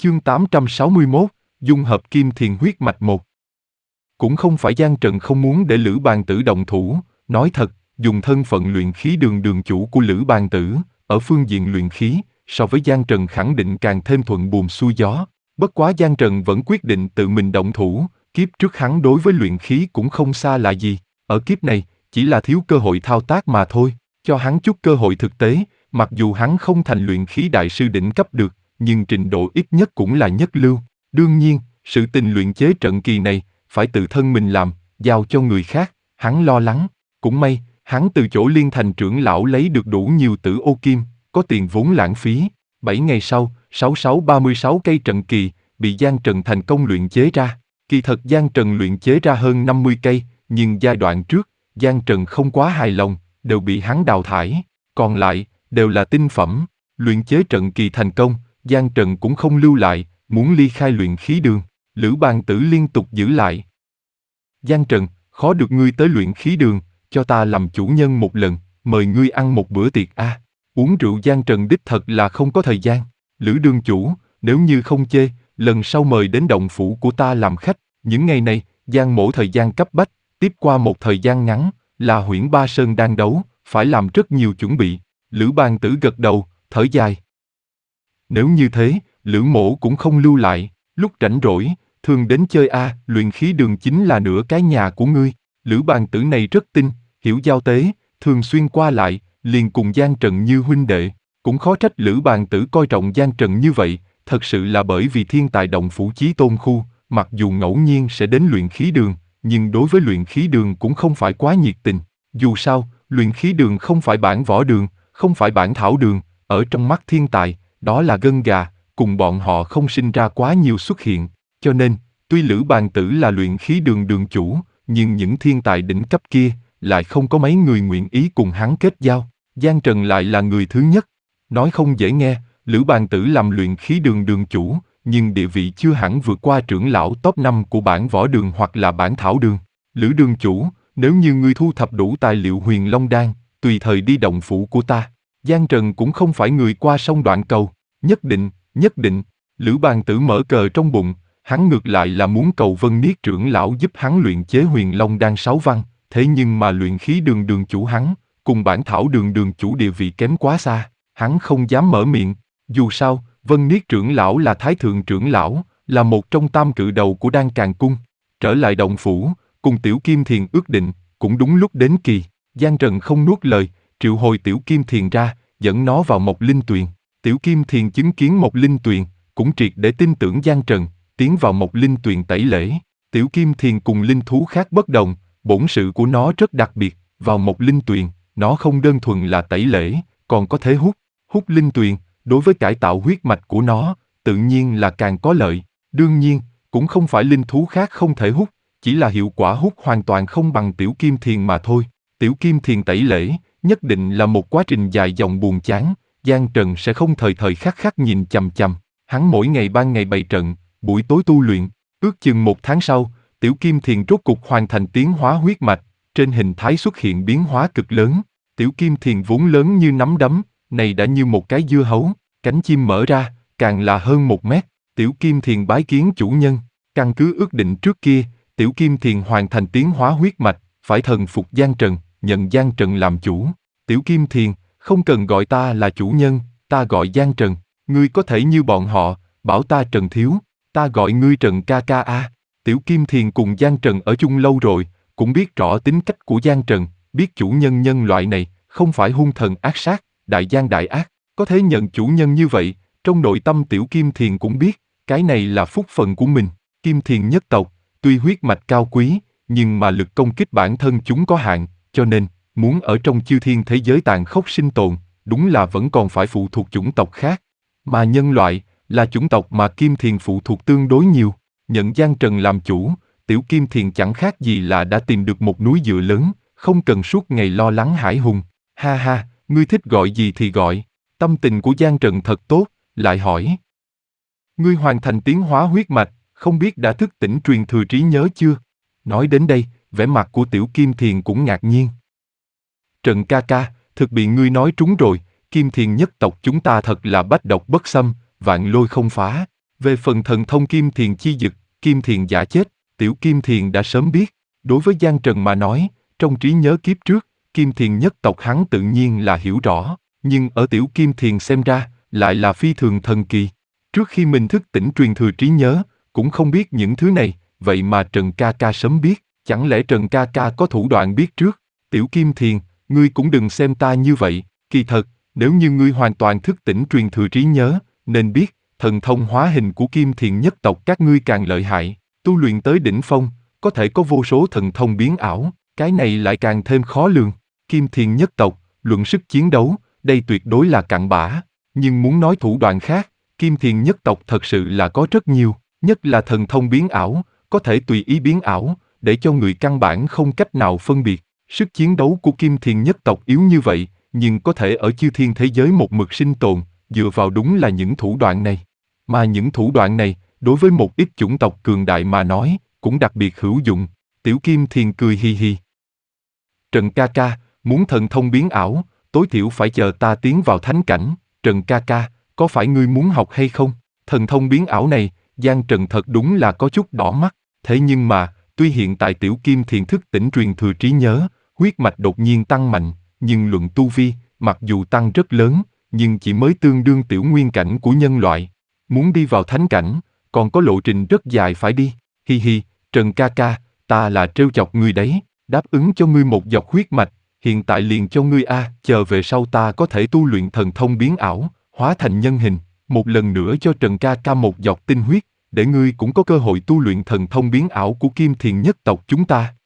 Chương 861, dung hợp kim thiền huyết mạch 1. Cũng không phải Giang Trần không muốn để Lữ Bàn Tử động thủ, nói thật, dùng thân phận luyện khí đường đường chủ của Lữ Bàn Tử, ở phương diện luyện khí, so với Giang Trần khẳng định càng thêm thuận buồm xuôi gió. Bất quá Giang Trần vẫn quyết định tự mình động thủ, kiếp trước hắn đối với luyện khí cũng không xa lạ gì, ở kiếp này, chỉ là thiếu cơ hội thao tác mà thôi, cho hắn chút cơ hội thực tế, mặc dù hắn không thành luyện khí đại sư đỉnh cấp được, nhưng trình độ ít nhất cũng là nhất lưu. Đương nhiên, sự tình luyện chế trận kỳ này, phải tự thân mình làm, giao cho người khác, hắn lo lắng. Cũng may, hắn từ chỗ Liên Thành trưởng lão lấy được đủ nhiều tử ô kim, có tiền vốn lãng phí. 7 ngày sau, 3636 cây trận kỳ, bị Giang Trần thành công luyện chế ra. Kỳ thật Giang Trần luyện chế ra hơn 50 cây, nhưng giai đoạn trước, Giang Trần không quá hài lòng, đều bị hắn đào thải. Còn lại, đều là tinh phẩm. Luyện chế trận kỳ thành công, Giang Trần cũng không lưu lại, muốn ly khai luyện khí đường. Lữ Bàn Tử liên tục giữ lại. Giang Trần, khó được ngươi tới luyện khí đường, cho ta làm chủ nhân một lần, mời ngươi ăn một bữa tiệc a. Uống rượu Giang Trần đích thật là không có thời gian. Lữ đường chủ, nếu như không chê, lần sau mời đến động phủ của ta làm khách. Những ngày này, Giang mỗ thời gian cấp bách, tiếp qua một thời gian ngắn, là Huyễn Ba Sơn đang đấu, phải làm rất nhiều chuẩn bị. Lữ Bàn Tử gật đầu, thở dài. Nếu như thế, Lữ mỗ cũng không lưu lại, lúc rảnh rỗi, thường đến chơi a. Luyện khí đường chính là nửa cái nhà của ngươi. Lữ Bàn Tử này rất tinh, hiểu giao tế, thường xuyên qua lại, liền cùng Giang Trần như huynh đệ. Cũng khó trách Lữ Bàn Tử coi trọng Giang Trần như vậy, thật sự là bởi vì thiên tài động phủ Chí Tôn khu, mặc dù ngẫu nhiên sẽ đến luyện khí đường, nhưng đối với luyện khí đường cũng không phải quá nhiệt tình. Dù sao, luyện khí đường không phải bản võ đường, không phải bản thảo đường, ở trong mắt thiên tài, đó là gân gà, cùng bọn họ không sinh ra quá nhiều xuất hiện. Cho nên, tuy Lữ Bàn Tử là luyện khí đường đường chủ, nhưng những thiên tài đỉnh cấp kia, lại không có mấy người nguyện ý cùng hắn kết giao. Giang Trần lại là người thứ nhất. Nói không dễ nghe, Lữ Bàn Tử làm luyện khí đường đường chủ, nhưng địa vị chưa hẳn vượt qua trưởng lão top 5 của bản võ đường hoặc là bản thảo đường. Lữ đường chủ, nếu như ngươi thu thập đủ tài liệu Huyền Long Đan, tùy thời đi động phủ của ta. Giang Trần cũng không phải người qua sông đoạn cầu, nhất định, nhất định. Lữ Bàn Tử mở cờ trong bụng, hắn ngược lại là muốn cầu Vân Niết trưởng lão giúp hắn luyện chế Huyền Long Đan 6 văn, thế nhưng mà luyện khí đường đường chủ hắn, cùng bản thảo đường đường chủ địa vị kém quá xa, hắn không dám mở miệng. Dù sao, Vân Niết trưởng lão là Thái Thượng trưởng lão, là một trong tam cự đầu của Đan Càn Cung. Trở lại động phủ, cùng Tiểu Kim Thiền ước định, cũng đúng lúc đến kỳ. Giang Trần không nuốt lời, triệu hồi Tiểu Kim Thiền ra, dẫn nó vào Mộc Linh Tuyền. Tiểu Kim Thiền chứng kiến Mộc Linh Tuyền, cũng triệt để tin tưởng Giang Trần, tiến vào Mộc Linh Tuyền tẩy lễ. Tiểu Kim Thiền cùng linh thú khác bất đồng, bổn sự của nó rất đặc biệt, vào Mộc Linh Tuyền, nó không đơn thuần là tẩy lễ, còn có thể hút linh tuyền, đối với cải tạo huyết mạch của nó, tự nhiên là càng có lợi. Đương nhiên, cũng không phải linh thú khác không thể hút, chỉ là hiệu quả hút hoàn toàn không bằng Tiểu Kim Thiền mà thôi. Tiểu Kim Thiền tẩy lễ, nhất định là một quá trình dài dòng buồn chán, Giang Trần sẽ không thời thời khắc khắc nhìn chằm chằm, hắn mỗi ngày ban ngày bày trận, buổi tối tu luyện. Ước chừng 1 tháng sau, Tiểu Kim Thiền rốt cục hoàn thành tiến hóa huyết mạch, trên hình thái xuất hiện biến hóa cực lớn. Tiểu Kim Thiền vốn lớn như nắm đấm, này đã như một cái dưa hấu, cánh chim mở ra, càng là hơn 1 mét. Tiểu Kim Thiền bái kiến chủ nhân, căn cứ ước định trước kia, Tiểu Kim Thiền hoàn thành tiến hóa huyết mạch, phải thần phục Giang Trần, nhận Giang Trần làm chủ. Tiểu Kim Thiền, không cần gọi ta là chủ nhân, ta gọi Giang Trần, ngươi có thể như bọn họ, bảo ta Trần thiếu, ta gọi ngươi Trần ca ca a. Tiểu Kim Thiền cùng Giang Trần ở chung lâu rồi, cũng biết rõ tính cách của Giang Trần, biết chủ nhân nhân loại này, không phải hung thần ác sát, đại gian đại ác, có thể nhận chủ nhân như vậy, trong nội tâm Tiểu Kim Thiền cũng biết, cái này là phúc phận của mình. Kim Thiền nhất tộc, tuy huyết mạch cao quý, nhưng mà lực công kích bản thân chúng có hạn, cho nên, muốn ở trong chư thiên thế giới tàn khốc sinh tồn, đúng là vẫn còn phải phụ thuộc chủng tộc khác. Mà nhân loại, là chủng tộc mà Kim Thiền phụ thuộc tương đối nhiều. Nhận Giang Trần làm chủ, Tiểu Kim Thiền chẳng khác gì là đã tìm được một núi dựa lớn, không cần suốt ngày lo lắng hải hùng. Ha ha, ngươi thích gọi gì thì gọi. Tâm tình của Giang Trần thật tốt, lại hỏi. Ngươi hoàn thành tiến hóa huyết mạch, không biết đã thức tỉnh truyền thừa trí nhớ chưa? Nói đến đây, vẻ mặt của Tiểu Kim Thiền cũng ngạc nhiên. Trần ca ca, thực bị ngươi nói trúng rồi, Kim Thiền nhất tộc chúng ta thật là bách độc bất xâm, vạn lôi không phá. Về phần thần thông Kim Thiền chi dực, Kim Thiền giả chết, Tiểu Kim Thiền đã sớm biết. Đối với Giang Trần mà nói, trong trí nhớ kiếp trước, Kim Thiền nhất tộc hắn tự nhiên là hiểu rõ, nhưng ở Tiểu Kim Thiền xem ra, lại là phi thường thần kỳ. Trước khi mình thức tỉnh truyền thừa trí nhớ, cũng không biết những thứ này, vậy mà Trần ca ca sớm biết, chẳng lẽ Trần ca ca có thủ đoạn biết trước? Tiểu Kim Thiền, ngươi cũng đừng xem ta như vậy, kỳ thật, nếu như ngươi hoàn toàn thức tỉnh truyền thừa trí nhớ, nên biết, thần thông hóa hình của Kim Thiền nhất tộc các ngươi càng lợi hại, tu luyện tới đỉnh phong, có thể có vô số thần thông biến ảo, cái này lại càng thêm khó lường. Kim Thiền nhất tộc, luận sức chiến đấu, đây tuyệt đối là cặn bã, nhưng muốn nói thủ đoạn khác, Kim Thiền nhất tộc thật sự là có rất nhiều, nhất là thần thông biến ảo, có thể tùy ý biến ảo, để cho người căn bản không cách nào phân biệt. Sức chiến đấu của Kim Thiền nhất tộc yếu như vậy, nhưng có thể ở chư thiên thế giới một mực sinh tồn, dựa vào đúng là những thủ đoạn này. Mà những thủ đoạn này, đối với một ít chủng tộc cường đại mà nói, cũng đặc biệt hữu dụng. Tiểu Kim Thiền cười hi hi. Trần ca ca, muốn thần thông biến ảo, tối thiểu phải chờ ta tiến vào thánh cảnh. Trần ca ca, có phải ngươi muốn học hay không? Thần thông biến ảo này, Giang Trần thật đúng là có chút đỏ mắt. Thế nhưng mà, tuy hiện tại Tiểu Kim Thiền thức tỉnh truyền thừa trí nhớ, huyết mạch đột nhiên tăng mạnh, nhưng luận tu vi, mặc dù tăng rất lớn, nhưng chỉ mới tương đương tiểu nguyên cảnh của nhân loại. Muốn đi vào thánh cảnh, còn có lộ trình rất dài phải đi. Hi hi, Trần ca ca, ta là trêu chọc ngươi đấy, đáp ứng cho ngươi một giọt huyết mạch, hiện tại liền cho ngươi a, chờ về sau ta có thể tu luyện thần thông biến ảo, hóa thành nhân hình, một lần nữa cho Trần ca ca một giọt tinh huyết, để ngươi cũng có cơ hội tu luyện thần thông biến ảo của Kim Thiền nhất tộc chúng ta.